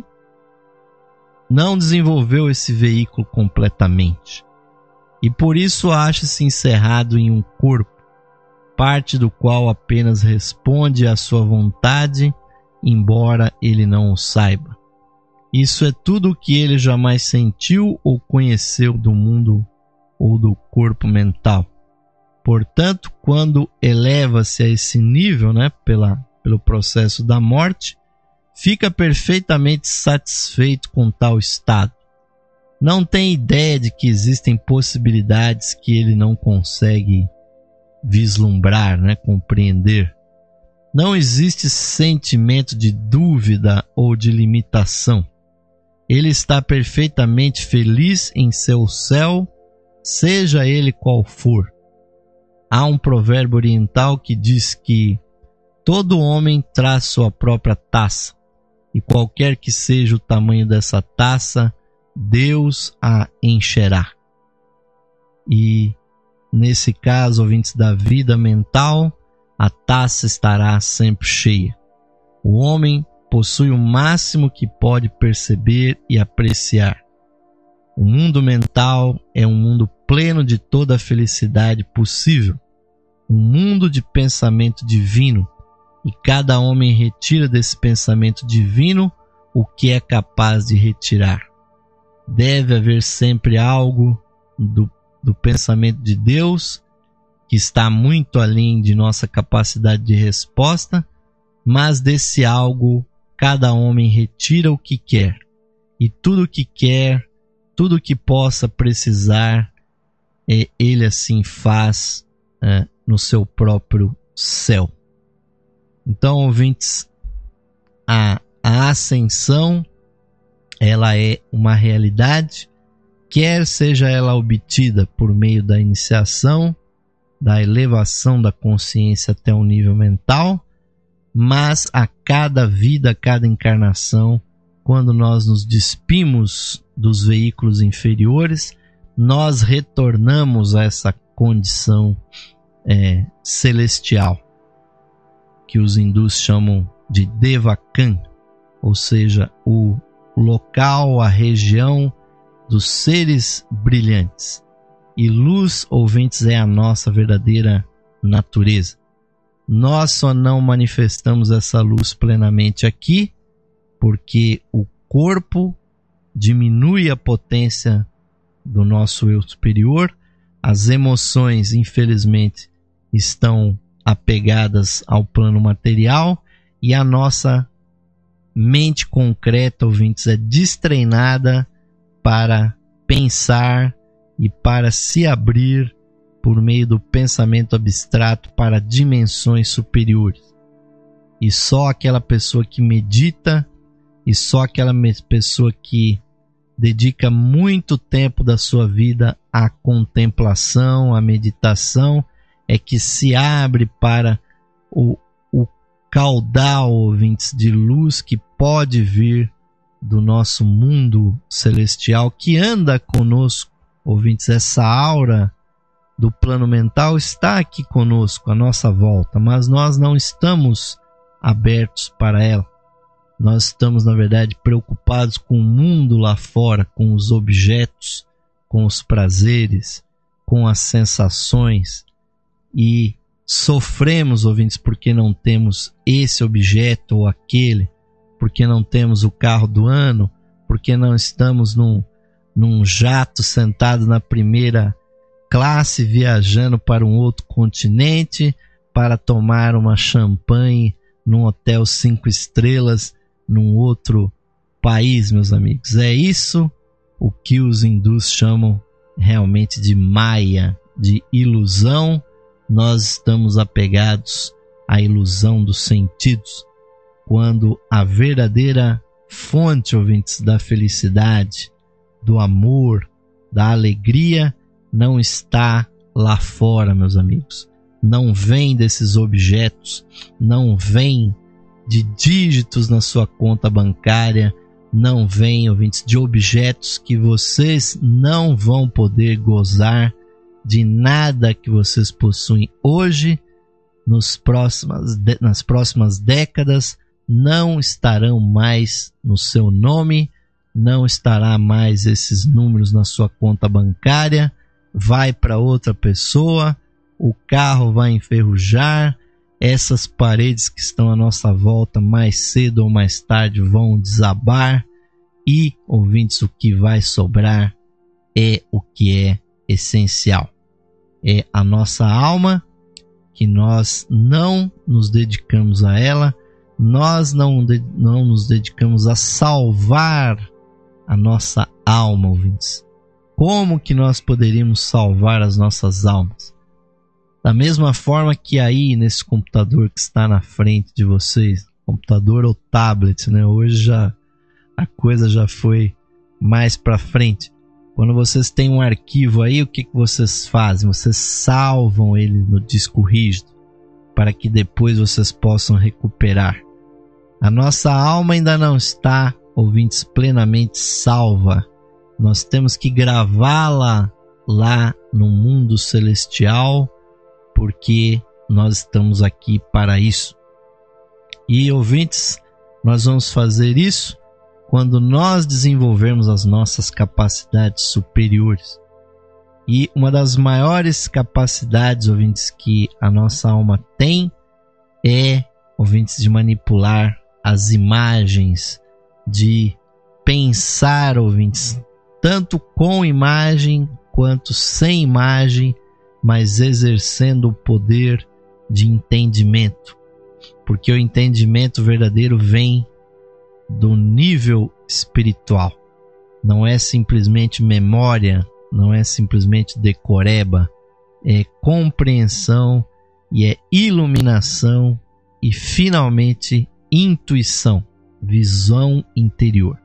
não desenvolveu esse veículo completamente e por isso acha-se encerrado em um corpo, parte do qual apenas responde à sua vontade, embora ele não o saiba. Isso é tudo o que ele jamais sentiu ou conheceu do mundo ou do corpo mental. Portanto, quando eleva-se a esse nível, né, pela, pelo processo da morte, fica perfeitamente satisfeito com tal estado. Não tem ideia de que existem possibilidades que ele não consegue vislumbrar, né, compreender. Não existe sentimento de dúvida ou de limitação. Ele está perfeitamente feliz em seu céu, seja ele qual for. há um provérbio oriental que diz que todo homem traz sua própria taça, e qualquer que seja o tamanho dessa taça, Deus a encherá. E nesse caso, ouvintes da vida mental, a taça estará sempre cheia. O homem possui o máximo que pode perceber e apreciar. O mundo mental é um mundo pleno de toda a felicidade possível, um mundo de pensamento divino, e cada homem retira desse pensamento divino o que é capaz de retirar. Deve haver sempre algo do, do pensamento de Deus que está muito além de nossa capacidade de resposta, mas desse algo cada homem retira o que quer, e tudo o que quer, tudo o que possa precisar, é, ele assim faz é, no seu próprio céu. Então, ouvintes, a, a ascensão, ela é uma realidade, quer seja ela obtida por meio da iniciação, da elevação da consciência até um nível mental, mas a cada vida, a cada encarnação, quando nós nos despimos dos veículos inferiores, nós retornamos a essa condição é, celestial, que os hindus chamam de Devakan, ou seja, o local, a região dos seres brilhantes. E luz, ouvintes, é a nossa verdadeira natureza. Nós só não manifestamos essa luz plenamente aqui, porque o corpo diminui a potência do nosso eu superior, as emoções, infelizmente, estão apegadas ao plano material, e a nossa mente concreta, ouvintes, é destreinada para pensar e para se abrir por meio do pensamento abstrato para dimensões superiores. E só aquela pessoa que medita, e só aquela pessoa que dedica muito tempo da sua vida à contemplação, à meditação, é que se abre para o, o caudal, ouvintes, de luz que pode vir do nosso mundo celestial, que anda conosco, ouvintes. Essa aura do plano mental está aqui conosco, à nossa volta, mas nós não estamos abertos para ela. Nós estamos, na verdade, preocupados com o mundo lá fora, com os objetos, com os prazeres, com as sensações, e sofremos, ouvintes, porque não temos esse objeto ou aquele, porque não temos o carro do ano, porque não estamos num, num jato sentado na primeira classe viajando para um outro continente para tomar uma champanhe num hotel cinco estrelas num outro país, meus amigos. É isso o que os hindus chamam realmente de Maya, de ilusão. Nós estamos apegados à ilusão dos sentidos, quando a verdadeira fonte, ouvintes, da felicidade, do amor, da alegria, não está lá fora, meus amigos. Não vem desses objetos, não vem de dígitos na sua conta bancária, não vem, ouvintes, de objetos que vocês não vão poder gozar de nada que vocês possuem hoje. Nos próximas, nas próximas décadas não estarão mais no seu nome, não estará mais esses números na sua conta bancária, vai para outra pessoa, o carro vai enferrujar, essas paredes que estão à nossa volta mais cedo ou mais tarde vão desabar, e, ouvintes, o que vai sobrar é o que é essencial. É a nossa alma, que nós não nos dedicamos a ela, nós não, de, não nos dedicamos a salvar a nossa alma, ouvintes. Como que nós poderíamos salvar as nossas almas? Da mesma forma que aí nesse computador que está na frente de vocês, computador ou tablet, né? Hoje já a coisa já foi mais para frente. Quando vocês têm um arquivo aí, o que, que vocês fazem? Vocês salvam ele no disco rígido para que depois vocês possam recuperar. A nossa alma ainda não está, ouvintes, plenamente salva. Nós temos que gravá-la lá no mundo celestial, porque nós estamos aqui para isso. E, ouvintes, nós vamos fazer isso quando nós desenvolvermos as nossas capacidades superiores. E uma das maiores capacidades, ouvintes, que a nossa alma tem é, ouvintes, de manipular as imagens, de pensar, ouvintes, tanto com imagem quanto sem imagem, mas exercendo o poder de entendimento. Porque o entendimento verdadeiro vem do nível espiritual. Não é simplesmente memória, não é simplesmente decoreba, é compreensão e é iluminação e finalmente intuição, visão interior.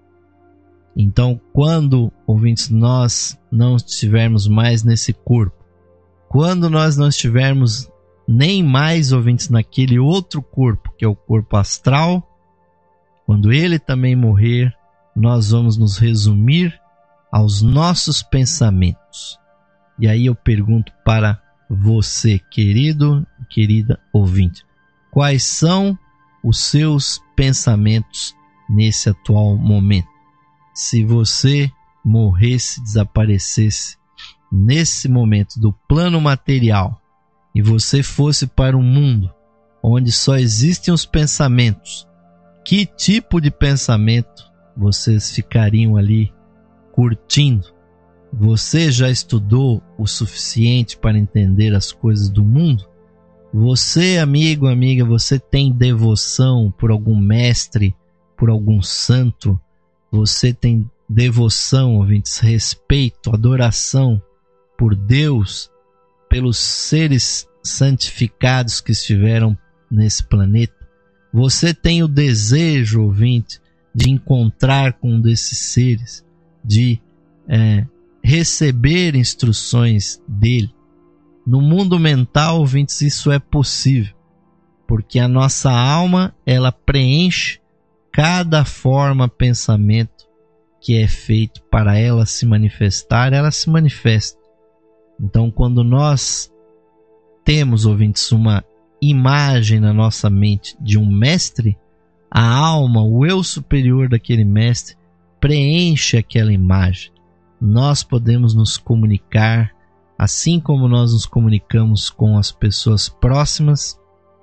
Então, quando, ouvintes, nós não estivermos mais nesse corpo, quando nós não estivermos nem mais, ouvintes, naquele outro corpo, que é o corpo astral, quando ele também morrer, nós vamos nos resumir aos nossos pensamentos. E aí eu pergunto para você, querido, querida ouvinte, quais são os seus pensamentos nesse atual momento? Se você morresse, desaparecesse nesse momento do plano material e você fosse para um mundo onde só existem os pensamentos, que tipo de pensamento vocês ficariam ali curtindo? Você já estudou o suficiente para entender as coisas do mundo? Você, amigo, amiga, você tem devoção por algum mestre, por algum santo? Você tem devoção, ouvintes, respeito, adoração por Deus, pelos seres santificados que estiveram nesse planeta? Você tem o desejo, ouvinte, de encontrar com um desses seres, de é, receber instruções dele? No mundo mental, ouvintes, isso é possível, porque a nossa alma, ela preenche cada forma, pensamento que é feito para ela se manifestar, ela se manifesta. Então, quando nós temos, ouvintes, uma imagem na nossa mente de um mestre, a alma, o eu superior daquele mestre, preenche aquela imagem. Nós podemos nos comunicar, assim como nós nos comunicamos com as pessoas próximas,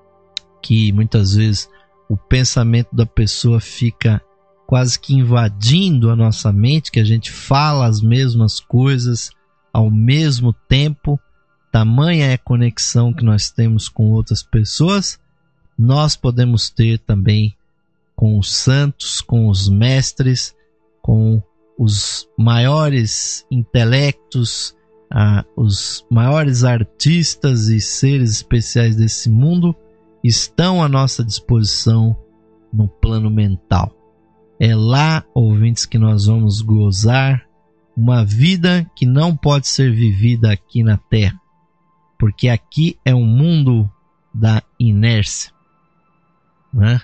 que muitas vezes o pensamento da pessoa fica quase que invadindo a nossa mente, que a gente fala as mesmas coisas ao mesmo tempo, tamanha é a conexão que nós temos com outras pessoas. Nós podemos ter também com os santos, com os mestres, com os maiores intelectos, ah, os maiores artistas e seres especiais desse mundo estão à nossa disposição no plano mental. É lá, ouvintes, que nós vamos gozar uma vida que não pode ser vivida aqui na Terra, porque aqui é um mundo da inércia, né?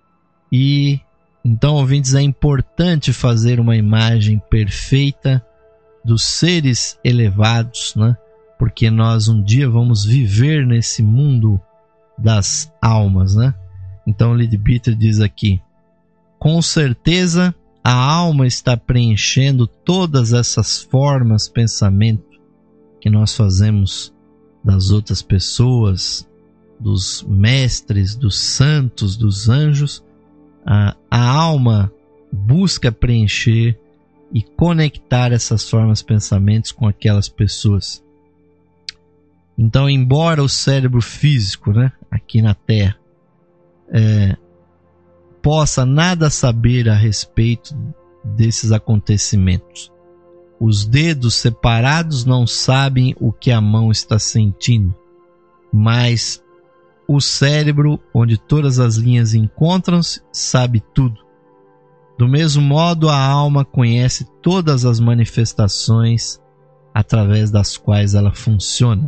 E então, ouvintes, é importante fazer uma imagem perfeita dos seres elevados, né? Porque nós um dia vamos viver nesse mundo das almas, né? Então, Leadbeater diz aqui: com certeza a alma está preenchendo todas essas formas, pensamento que nós fazemos das outras pessoas, dos mestres, dos santos, dos anjos. A, a alma busca preencher e conectar essas formas, pensamentos com aquelas pessoas. Então, embora o cérebro físico, né, aqui na Terra, é, possa nada saber a respeito desses acontecimentos, os dedos separados não sabem o que a mão está sentindo, mas o cérebro, onde todas as linhas encontram-se, sabe tudo. Do mesmo modo, a alma conhece todas as manifestações através das quais ela funciona.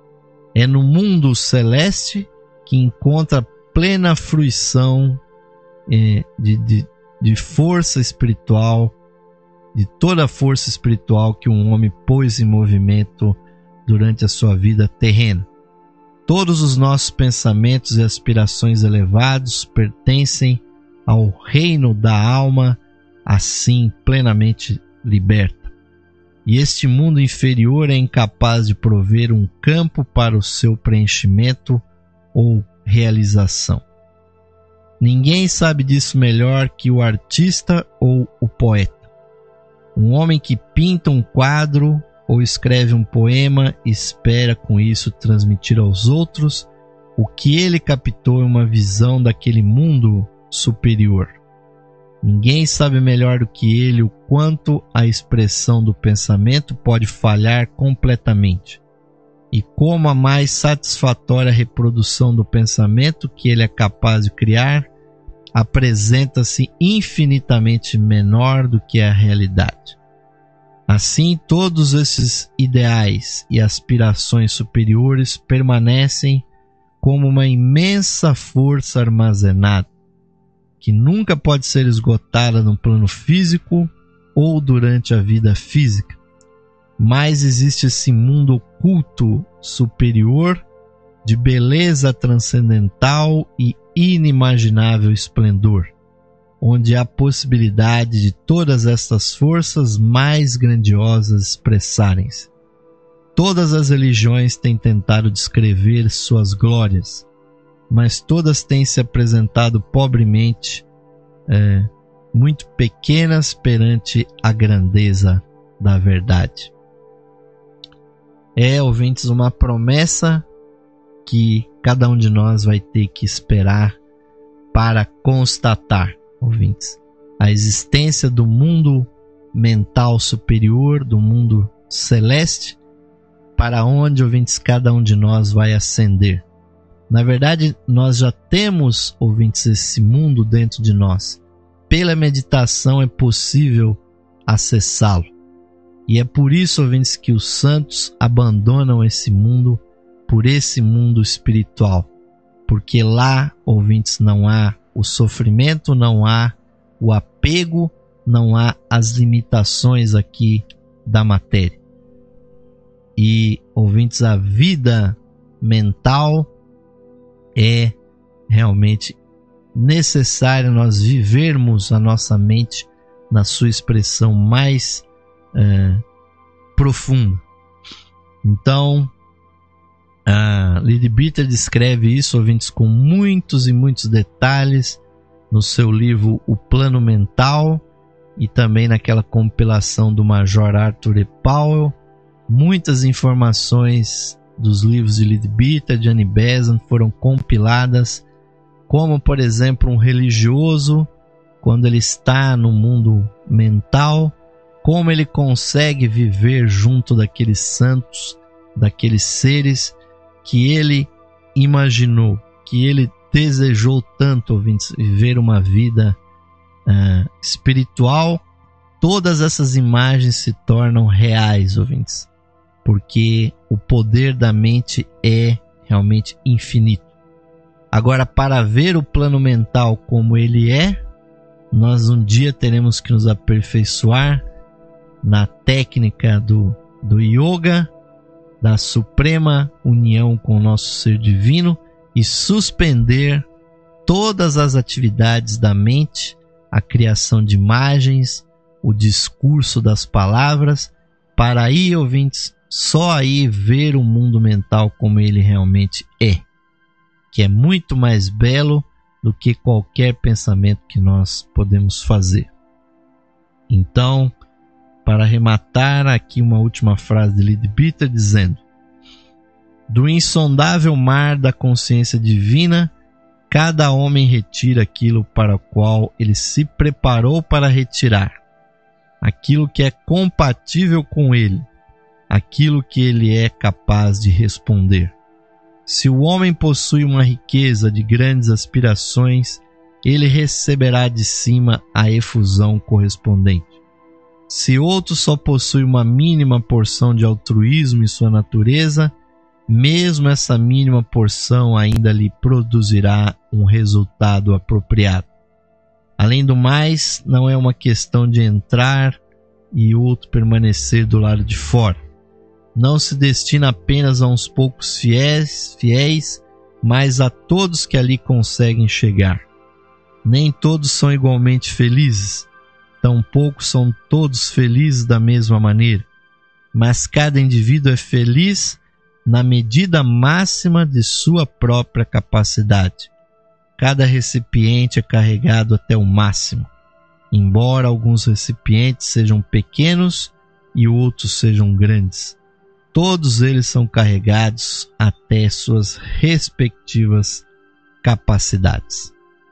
É no mundo celeste que encontra plena fruição eh, de, de, de força espiritual, de toda a força espiritual que um homem pôs em movimento durante a sua vida terrena. Todos os nossos pensamentos e aspirações elevados pertencem ao reino da alma, assim plenamente liberta. E este mundo inferior é incapaz de prover um campo para o seu preenchimento ou realização. Ninguém sabe disso melhor que o artista ou o poeta. Um homem que pinta um quadro ou escreve um poema espera com isso transmitir aos outros o que ele captou em uma visão daquele mundo superior. Ninguém sabe melhor do que ele o quanto a expressão do pensamento pode falhar completamente e como a mais satisfatória reprodução do pensamento que ele é capaz de criar apresenta-se infinitamente menor do que a realidade. Assim, todos esses ideais e aspirações superiores permanecem como uma imensa força armazenada, que nunca pode ser esgotada no plano físico ou durante a vida física. Mas existe esse mundo oculto superior de beleza transcendental e inimaginável esplendor, onde há possibilidade de todas estas forças mais grandiosas expressarem-se. Todas as religiões têm tentado descrever suas glórias, mas todas têm se apresentado pobremente, é, muito pequenas perante a grandeza da verdade. É, ouvintes, uma promessa que cada um de nós vai ter que esperar para constatar, ouvintes, a existência do mundo mental superior, do mundo celeste, para onde, ouvintes, cada um de nós vai ascender. Na verdade, nós já temos, ouvintes, esse mundo dentro de nós. Pela meditação é possível acessá-lo. E é por isso, ouvintes, que os santos abandonam esse mundo por esse mundo espiritual. Porque lá, ouvintes, não há o sofrimento, não há o apego, não há as limitações aqui da matéria. E, ouvintes, a vida mental é realmente necessário nós vivermos a nossa mente na sua expressão mais é, profunda. Então, a Leadbeater descreve isso, ouvintes, com muitos e muitos detalhes no seu livro O Plano Mental e também naquela compilação do Major Arthur E. Powell. Muitas informações dos livros de Leadbeater, de Annie Besant, foram compiladas, como, por exemplo, um religioso, quando ele está no mundo mental, como ele consegue viver junto daqueles santos, daqueles seres que ele imaginou, que ele desejou tanto, ouvintes, viver uma vida uh, espiritual. Todas essas imagens se tornam reais, ouvintes, porque o poder da mente é realmente infinito. Agora, para ver o plano mental como ele é, nós um dia teremos que nos aperfeiçoar na técnica do, do yoga, da suprema união com o nosso ser divino e suspender todas as atividades da mente, a criação de imagens, o discurso das palavras, para aí, ouvintes, só aí ver o mundo mental como ele realmente é, que é muito mais belo do que qualquer pensamento que nós podemos fazer. Então, para arrematar, aqui uma última frase de Leadbeater dizendo: do insondável mar da consciência divina, cada homem retira aquilo para o qual ele se preparou para retirar, aquilo que é compatível com ele, aquilo que ele é capaz de responder. Se o homem possui uma riqueza de grandes aspirações, ele receberá de cima a efusão correspondente. Se outro só possui uma mínima porção de altruísmo em sua natureza, mesmo essa mínima porção ainda lhe produzirá um resultado apropriado. Além do mais, não é uma questão de entrar e outro permanecer do lado de fora. Não se destina apenas a uns poucos fiéis, fiéis, mas a todos que ali conseguem chegar. Nem todos são igualmente felizes, tampouco são todos felizes da mesma maneira, mas cada indivíduo é feliz na medida máxima de sua própria capacidade. Cada recipiente é carregado até o máximo, embora alguns recipientes sejam pequenos e outros sejam grandes. Todos eles são carregados até suas respectivas capacidades.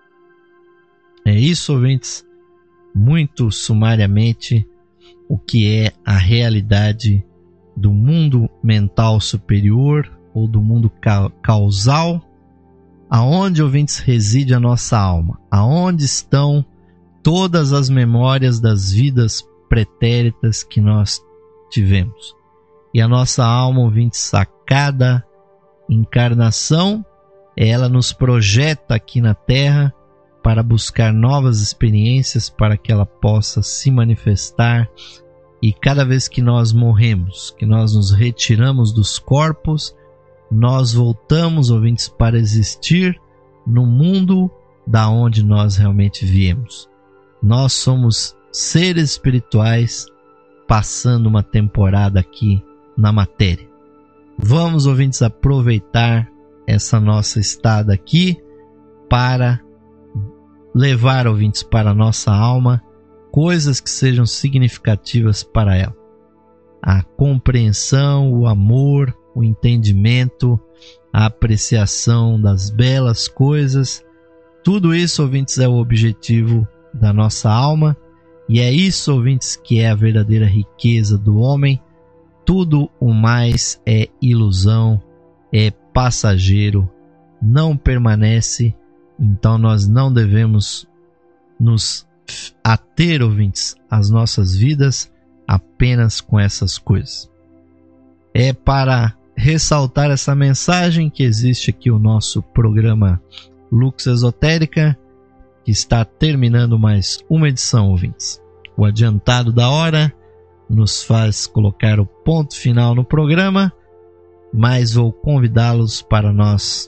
É isso, ouvintes, muito sumariamente, o que é a realidade do mundo mental superior ou do mundo ca- causal, aonde, ouvintes, reside a nossa alma, aonde estão todas as memórias das vidas pretéritas que nós tivemos. E a nossa alma, ouvintes, a cada encarnação, ela nos projeta aqui na Terra para buscar novas experiências, para que ela possa se manifestar. E cada vez que nós morremos, que nós nos retiramos dos corpos, nós voltamos, ouvintes, para existir no mundo da onde nós realmente viemos. Nós somos seres espirituais passando uma temporada aqui na matéria. Vamos, ouvintes, aproveitar essa nossa estada aqui para levar, ouvintes, para a nossa alma coisas que sejam significativas para ela. A compreensão, o amor, o entendimento, a apreciação das belas coisas, tudo isso, ouvintes, é o objetivo da nossa alma, e é isso, ouvintes, que é a verdadeira riqueza do homem. Tudo o mais é ilusão, é passageiro, não permanece, então nós não devemos nos ater, ouvintes, às nossas vidas apenas com essas coisas. É para ressaltar essa mensagem que existe aqui o nosso programa Lux Esotérica, que está terminando mais uma edição, ouvintes. O adiantado da hora nos faz colocar o ponto final no programa, mas vou convidá-los para nós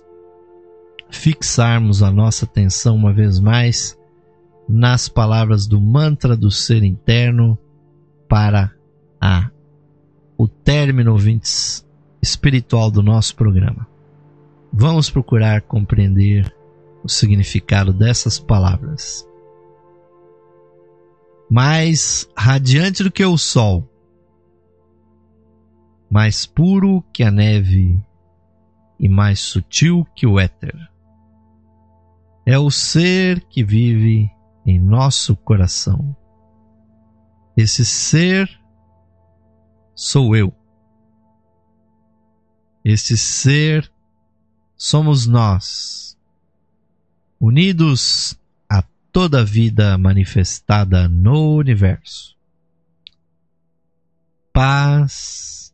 fixarmos a nossa atenção uma vez mais nas palavras do mantra do ser interno para a, o término, ouvintes, espiritual do nosso programa. Vamos procurar compreender o significado dessas palavras. Mais radiante do que o sol, mais puro que a neve e mais sutil que o éter, é o ser que vive em nosso coração. Esse ser sou eu. Esse ser somos nós, unidos a toda a vida manifestada no universo. Paz,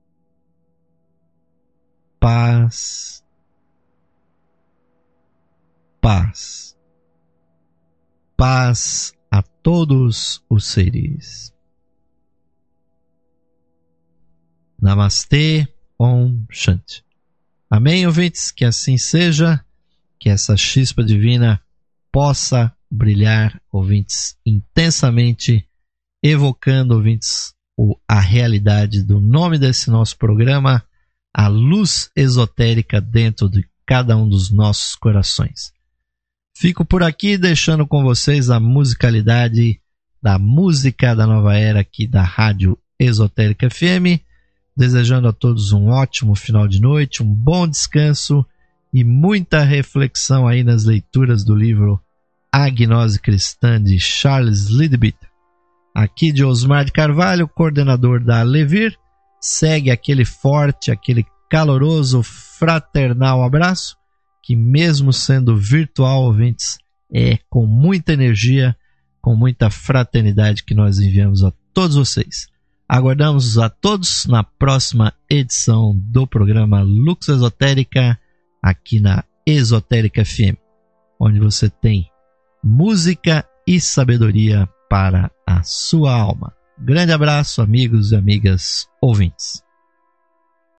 paz, paz, paz a todos os seres. Namastê, Om Shanti. Amém, ouvintes? Que assim seja, que essa chispa divina possa brilhar, ouvintes, intensamente, evocando, ouvintes, o, a realidade do nome desse nosso programa, a luz esotérica dentro de cada um dos nossos corações. Fico por aqui deixando com vocês a musicalidade da música da nova era aqui da Rádio Esotérica F M, desejando a todos um ótimo final de noite, um bom descanso e muita reflexão aí nas leituras do livro A Gnose Cristã de Charles Leadbeater. Aqui de Osmar de Carvalho, coordenador da Levir, segue aquele forte, aquele caloroso, fraternal abraço, que mesmo sendo virtual, ouvintes, É com muita energia, com muita fraternidade que nós enviamos a todos vocês. Aguardamos a todos na próxima edição do programa Lux Esotérica, aqui na Esotérica F M, onde você tem música e sabedoria para a sua alma. Grande abraço, amigos e amigas ouvintes.